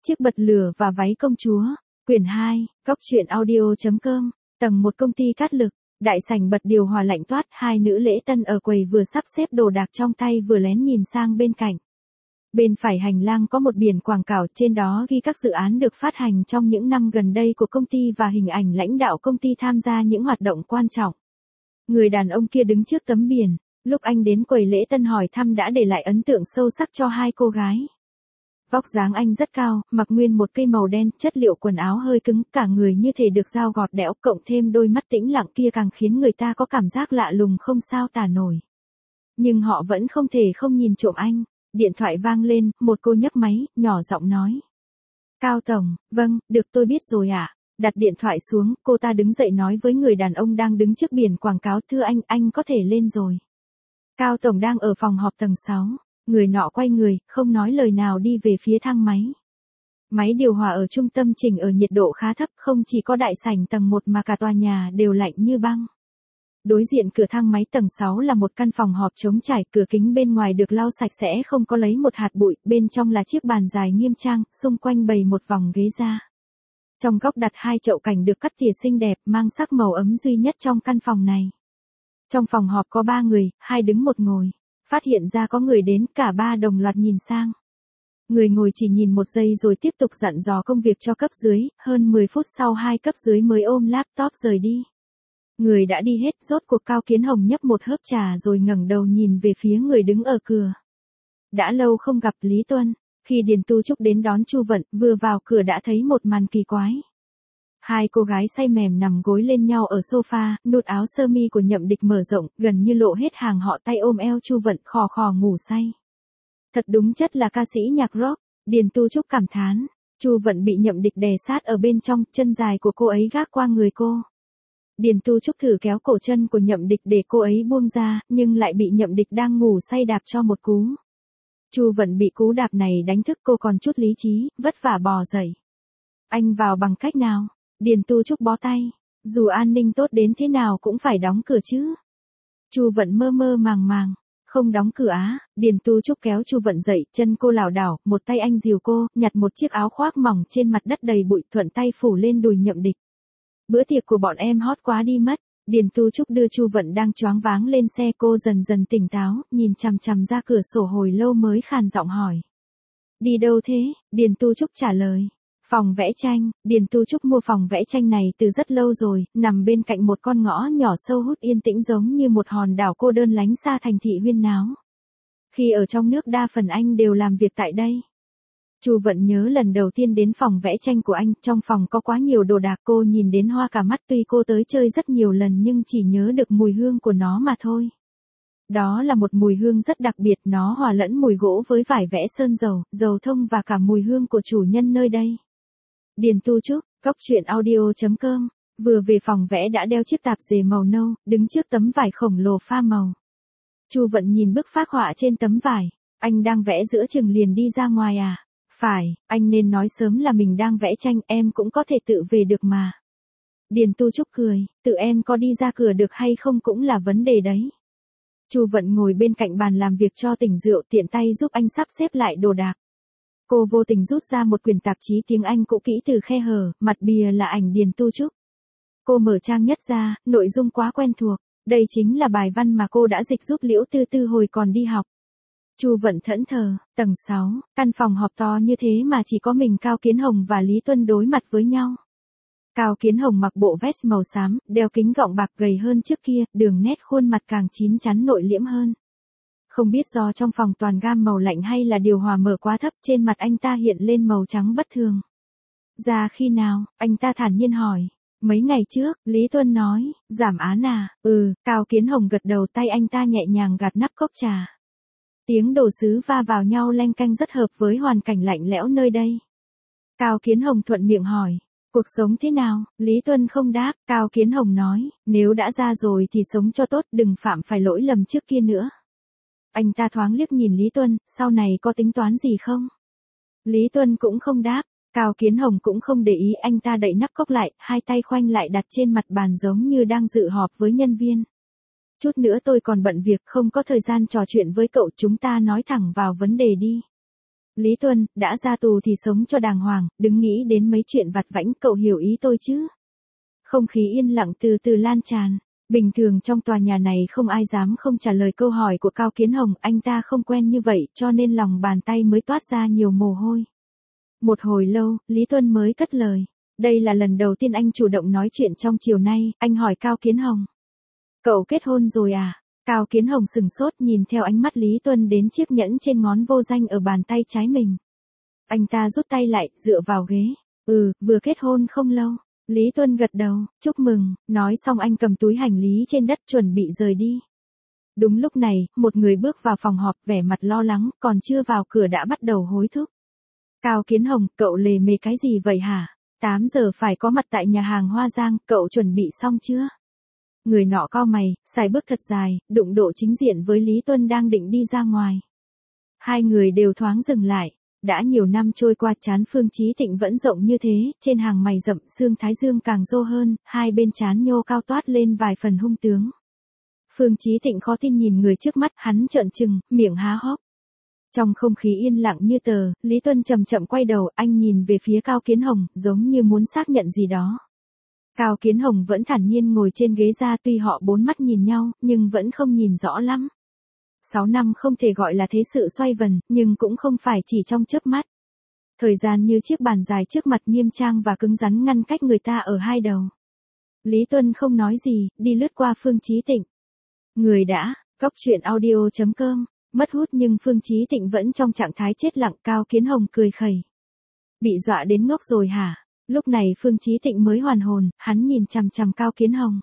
Chiếc bật lửa và váy công chúa. Quyển 2, Cốc truyện audio.com. Tầng 1 công ty cát lực. Đại sảnh bật điều hòa lạnh toát, hai nữ lễ tân ở quầy vừa sắp xếp đồ đạc trong tay vừa lén nhìn sang bên cạnh. Bên phải hành lang có một biển quảng cáo, trên đó ghi các dự án được phát hành trong những năm gần đây của công ty và hình ảnh lãnh đạo công ty tham gia những hoạt động quan trọng. Người đàn ông kia đứng trước tấm biển, lúc anh đến quầy lễ tân hỏi thăm đã để lại ấn tượng sâu sắc cho hai cô gái. Vóc dáng anh rất cao, mặc nguyên một cây màu đen, chất liệu quần áo hơi cứng, cả người như thể được dao gọt đẽo, cộng thêm đôi mắt tĩnh lặng kia càng khiến người ta có cảm giác lạ lùng không sao tả nổi. Nhưng họ vẫn không thể không nhìn trộm anh. Điện thoại vang lên, một cô nhấc máy, nhỏ giọng nói. Cao Tổng, vâng, được tôi biết rồi ạ. Đặt điện thoại xuống, cô ta đứng dậy nói với người đàn ông đang đứng trước biển quảng cáo, thưa anh có thể lên rồi. Cao Tổng đang ở phòng họp tầng 6. Người nọ quay người, không nói lời nào đi về phía thang máy. Máy điều hòa ở trung tâm chỉnh ở nhiệt độ khá thấp, không chỉ có đại sảnh tầng 1 mà cả tòa nhà đều lạnh như băng. Đối diện cửa thang máy tầng 6 là một căn phòng họp trống trải, cửa kính bên ngoài được lau sạch sẽ không có lấy một hạt bụi, bên trong là chiếc bàn dài nghiêm trang, xung quanh bày một vòng ghế da. Trong góc đặt hai chậu cảnh được cắt tỉa xinh đẹp, mang sắc màu ấm duy nhất trong căn phòng này. Trong phòng họp có 3 người, 2 đứng 1 ngồi. Phát hiện ra có người đến, cả 3 đồng loạt nhìn sang. Người ngồi chỉ nhìn 1 giây rồi tiếp tục dặn dò công việc cho cấp dưới, hơn 10 phút sau 2 cấp dưới mới ôm laptop rời đi. Người đã đi hết, rốt cuộc Cao Kiến Hồng nhấp một hớp trà rồi ngẩng đầu nhìn về phía người đứng ở cửa. Đã lâu không gặp Lý Tuân, khi Điền Tu Trúc đến đón Chu Vận, vừa vào cửa đã thấy một màn kỳ quái. Hai cô gái say mềm nằm gối lên nhau ở sofa, nút áo sơ mi của Nhậm Địch mở rộng, gần như lộ hết hàng họ, tay ôm eo Chu Vận khò khò ngủ say. Thật đúng chất là ca sĩ nhạc rock, Điền Tu Trúc cảm thán. Chu Vận bị Nhậm Địch đè sát ở bên trong, chân dài của cô ấy gác qua người cô. Điền Tu Trúc thử kéo cổ chân của Nhậm Địch để cô ấy buông ra, nhưng lại bị Nhậm Địch đang ngủ say đạp cho một cú. Chu Vận bị cú đạp này đánh thức, cô còn chút lý trí, vất vả bò dậy. Anh vào bằng cách nào? Điền Tu Trúc bó tay. Dù an ninh tốt đến thế nào cũng phải đóng cửa chứ. Chu Vận mơ mơ màng màng. Không đóng cửa á? Điền Tu Trúc kéo Chu Vận dậy, chân cô lảo đảo, một tay anh dìu cô, nhặt một chiếc áo khoác mỏng trên mặt đất đầy bụi, thuận tay phủ lên đùi Nhậm Địch. Bữa tiệc của bọn em hot quá đi mất. Điền Tu Trúc đưa Chu Vận đang choáng váng lên xe, cô dần dần tỉnh táo, nhìn chằm chằm ra cửa sổ hồi lâu mới khàn giọng hỏi. Đi đâu thế? Điền Tu Trúc trả lời. Phòng vẽ tranh. Điền Tu Trúc mua phòng vẽ tranh này từ rất lâu rồi, nằm bên cạnh một con ngõ nhỏ sâu hút yên tĩnh giống như một hòn đảo cô đơn lánh xa thành thị huyên náo. Khi ở trong nước đa phần anh đều làm việc tại đây. Chu Vận nhớ lần đầu tiên đến phòng vẽ tranh của anh, trong phòng có quá nhiều đồ đạc, cô nhìn đến hoa cả mắt, tuy cô tới chơi rất nhiều lần nhưng chỉ nhớ được mùi hương của nó mà thôi. Đó là một mùi hương rất đặc biệt, nó hòa lẫn mùi gỗ với vải vẽ sơn dầu, dầu thông và cả mùi hương của chủ nhân nơi đây. Điền Tu Trúc, Cốc truyện audio.com, vừa về phòng vẽ đã đeo chiếc tạp dề màu nâu, đứng trước tấm vải khổng lồ pha màu. Chu Vận nhìn bức phác họa trên tấm vải, anh đang vẽ giữa chừng liền đi ra ngoài à? Phải, anh nên nói sớm là mình đang vẽ tranh, em cũng có thể tự về được mà. Điền Tu Trúc cười, tự em có đi ra cửa được hay không cũng là vấn đề đấy. Chu Vận ngồi bên cạnh bàn làm việc cho tỉnh rượu, tiện tay giúp anh sắp xếp lại đồ đạc. Cô vô tình rút ra một quyển tạp chí tiếng Anh cũ kỹ từ khe hở, mặt bìa là ảnh Điền Tu Trúc. Cô mở trang nhất ra, nội dung quá quen thuộc, đây chính là bài văn mà cô đã dịch giúp Liễu Tư Tư hồi còn đi học. Chu Vận thẫn thờ, tầng 6, căn phòng họp to như thế mà chỉ có mình Cao Kiến Hồng và Lý Tuân đối mặt với nhau. Cao Kiến Hồng mặc bộ vest màu xám, đeo kính gọng bạc, gầy hơn trước kia, đường nét khuôn mặt càng chín chắn nội liễm hơn. Không biết do trong phòng toàn gam màu lạnh hay là điều hòa mở quá thấp, trên mặt anh ta hiện lên màu trắng bất thường. Ra khi nào? Anh ta thản nhiên hỏi. Mấy ngày trước, Lý Tuân nói, giảm án à? Cao Kiến Hồng gật đầu, tay anh ta nhẹ nhàng gạt nắp cốc trà. Tiếng đồ sứ va vào nhau leng keng rất hợp với hoàn cảnh lạnh lẽo nơi đây. Cao Kiến Hồng thuận miệng hỏi, cuộc sống thế nào? Lý Tuân không đáp, Cao Kiến Hồng nói, nếu đã ra rồi thì sống cho tốt, đừng phạm phải lỗi lầm trước kia nữa. Anh ta thoáng liếc nhìn Lý Tuân, sau này có tính toán gì không? Lý Tuân cũng không đáp, Cao Kiến Hồng cũng không để ý, anh ta đậy nắp cốc lại, hai tay khoanh lại đặt trên mặt bàn giống như đang dự họp với nhân viên. Chút nữa tôi còn bận việc, không có thời gian trò chuyện với cậu, chúng ta nói thẳng vào vấn đề đi. Lý Tuân, đã ra tù thì sống cho đàng hoàng, đừng nghĩ đến mấy chuyện vặt vãnh, cậu hiểu ý tôi chứ. Không khí yên lặng từ từ lan tràn. Bình thường trong tòa nhà này không ai dám không trả lời câu hỏi của Cao Kiến Hồng, anh ta không quen như vậy cho nên lòng bàn tay mới toát ra nhiều mồ hôi. Một hồi lâu, Lý Tuân mới cất lời. Đây là lần đầu tiên anh chủ động nói chuyện trong chiều nay, anh hỏi Cao Kiến Hồng. Cậu kết hôn rồi à? Cao Kiến Hồng sừng sốt nhìn theo ánh mắt Lý Tuân đến chiếc nhẫn trên ngón vô danh ở bàn tay trái mình. Anh ta rút tay lại, dựa vào ghế. Vừa kết hôn không lâu. Lý Tuân gật đầu, chúc mừng, nói xong anh cầm túi hành lý trên đất chuẩn bị rời đi. Đúng lúc này, một người bước vào phòng họp vẻ mặt lo lắng, còn chưa vào cửa đã bắt đầu hối thúc. Cao Kiến Hồng, cậu lề mề cái gì vậy hả? 8 giờ phải có mặt tại nhà hàng Hoa Giang, cậu chuẩn bị xong chưa? Người nọ cau mày, sải bước thật dài, đụng độ chính diện với Lý Tuân đang định đi ra ngoài. Hai người đều thoáng dừng lại. Đã nhiều năm trôi qua trán Phương Chí Thịnh vẫn rộng như thế, trên hàng mày rậm xương thái dương càng rô hơn, hai bên trán nhô cao toát lên vài phần hung tướng. Phương Chí Thịnh khó tin nhìn người trước mắt, hắn trợn trừng, miệng há hốc. Trong không khí yên lặng như tờ, Lý Tuân chậm chậm quay đầu, anh nhìn về phía Cao Kiến Hồng, giống như muốn xác nhận gì đó. Cao Kiến Hồng vẫn thản nhiên ngồi trên ghế ra, tuy họ bốn mắt nhìn nhau, nhưng vẫn không nhìn rõ lắm. 6 năm không thể gọi là thế sự xoay vần, nhưng cũng không phải chỉ trong chớp mắt. Thời gian như chiếc bàn dài trước mặt nghiêm trang và cứng rắn ngăn cách người ta ở hai đầu. Lý Tuân không nói gì, đi lướt qua Phương Chí Thịnh. Người đã, cóc truyện audio.com, mất hút nhưng Phương Chí Thịnh vẫn trong trạng thái chết lặng. Cao Kiến Hồng cười khẩy. Bị dọa đến ngốc rồi hả? Lúc này Phương Chí Thịnh mới hoàn hồn, hắn nhìn chằm chằm Cao Kiến Hồng.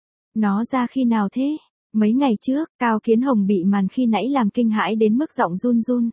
Nó ra khi nào thế? Mấy ngày trước, Cao Kiến Hồng bị màn khi nãy làm kinh hãi đến mức giọng run run.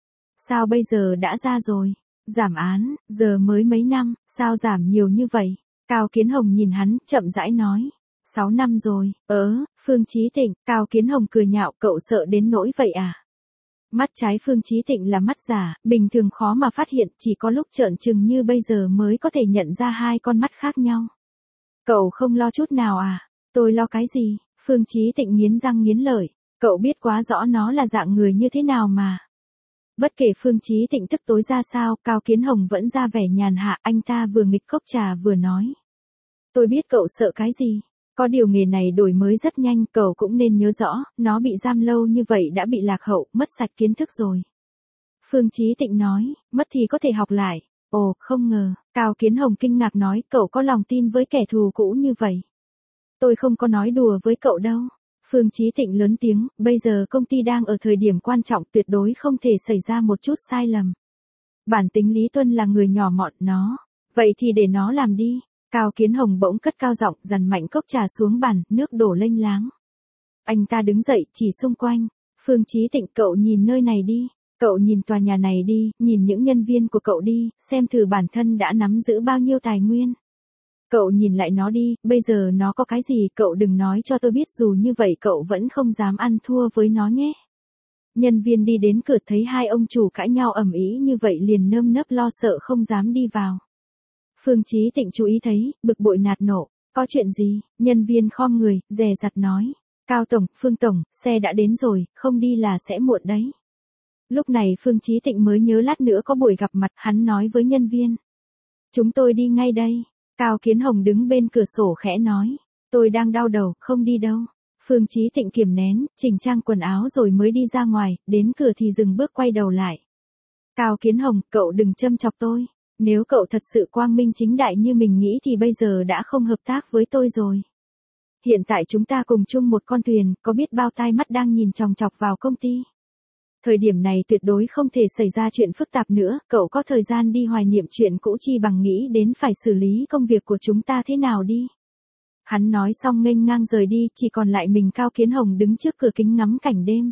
Sao bây giờ đã ra rồi? Giảm án, giờ mới mấy năm, sao giảm nhiều như vậy? Cao Kiến Hồng nhìn hắn, chậm rãi nói. 6 năm rồi, Phương Chí Thịnh, Cao Kiến Hồng cười nhạo, cậu sợ đến nỗi vậy à? Mắt trái Phương Chí Thịnh là mắt giả, bình thường khó mà phát hiện, chỉ có lúc trợn trừng như bây giờ mới có thể nhận ra hai con mắt khác nhau. Cậu không lo chút nào à? Tôi lo cái gì? Phương Chí Thịnh nghiến răng nghiến lợi, cậu biết quá rõ nó là dạng người như thế nào mà. Bất kể Phương Chí Thịnh tức tối ra sao, Cao Kiến Hồng vẫn ra vẻ nhàn hạ, anh ta vừa nghịch cốc trà vừa nói. Tôi biết cậu sợ cái gì, có điều nghề này đổi mới rất nhanh, cậu cũng nên nhớ rõ, nó bị giam lâu như vậy đã bị lạc hậu, mất sạch kiến thức rồi. Phương Chí Thịnh nói, mất thì có thể học lại. Ồ, không ngờ, Cao Kiến Hồng kinh ngạc nói, cậu có lòng tin với kẻ thù cũ như vậy. Tôi không có nói đùa với cậu đâu. Phương Chí Thịnh lớn tiếng, bây giờ công ty đang ở thời điểm quan trọng, tuyệt đối không thể xảy ra một chút sai lầm. Bản tính Lý Tuân là người nhỏ mọn nó. Vậy thì để nó làm đi. Cao Kiến Hồng bỗng cất cao giọng, dằn mạnh cốc trà xuống bàn, nước đổ lênh láng. Anh ta đứng dậy, chỉ xung quanh. Phương Chí Thịnh, cậu nhìn nơi này đi. Cậu nhìn tòa nhà này đi, nhìn những nhân viên của cậu đi, xem thử bản thân đã nắm giữ bao nhiêu tài nguyên. Cậu nhìn lại nó đi, bây giờ nó có cái gì, cậu đừng nói cho tôi biết, dù như vậy cậu vẫn không dám ăn thua với nó nhé. Nhân viên đi đến cửa thấy hai ông chủ cãi nhau ầm ĩ như vậy liền nơm nớp lo sợ không dám đi vào. Phương Chí Thịnh chú ý thấy, bực bội nạt nộ, có chuyện gì? Nhân viên khom người, dè dặt nói. Cao Tổng, Phương Tổng, xe đã đến rồi, không đi là sẽ muộn đấy. Lúc này Phương Chí Thịnh mới nhớ lát nữa có buổi gặp mặt, hắn nói với nhân viên. Chúng tôi đi ngay đây. Cao Kiến Hồng đứng bên cửa sổ khẽ nói. Tôi đang đau đầu, không đi đâu. Phương Chí Thịnh kiềm nén, chỉnh trang quần áo rồi mới đi ra ngoài, đến cửa thì dừng bước quay đầu lại. Cao Kiến Hồng, cậu đừng châm chọc tôi. Nếu cậu thật sự quang minh chính đại như mình nghĩ thì bây giờ đã không hợp tác với tôi rồi. Hiện tại chúng ta cùng chung một con thuyền, có biết bao tai mắt đang nhìn chòng chọc vào công ty. Thời điểm này tuyệt đối không thể xảy ra chuyện phức tạp nữa, cậu có thời gian đi hoài niệm chuyện cũ chi bằng nghĩ đến phải xử lý công việc của chúng ta thế nào đi. Hắn nói xong nghênh ngang rời đi, chỉ còn lại mình Cao Kiến Hồng đứng trước cửa kính ngắm cảnh đêm.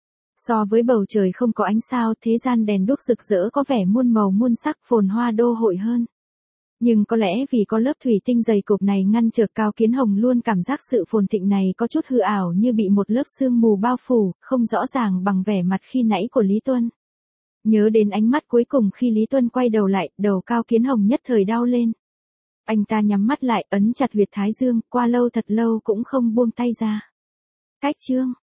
So với bầu trời không có ánh sao, thế gian đèn đuốc rực rỡ có vẻ muôn màu muôn sắc, phồn hoa đô hội hơn. Nhưng có lẽ vì có lớp thủy tinh dày cộp này ngăn trở, Cao Kiến Hồng luôn cảm giác sự phồn thịnh này có chút hư ảo, như bị một lớp sương mù bao phủ, không rõ ràng bằng vẻ mặt khi nãy của Lý Tuân. Nhớ đến ánh mắt cuối cùng khi Lý Tuân quay đầu lại, đầu Cao Kiến Hồng nhất thời đau lên. Anh ta nhắm mắt lại, ấn chặt huyệt thái dương, qua lâu thật lâu cũng không buông tay ra. Cách chương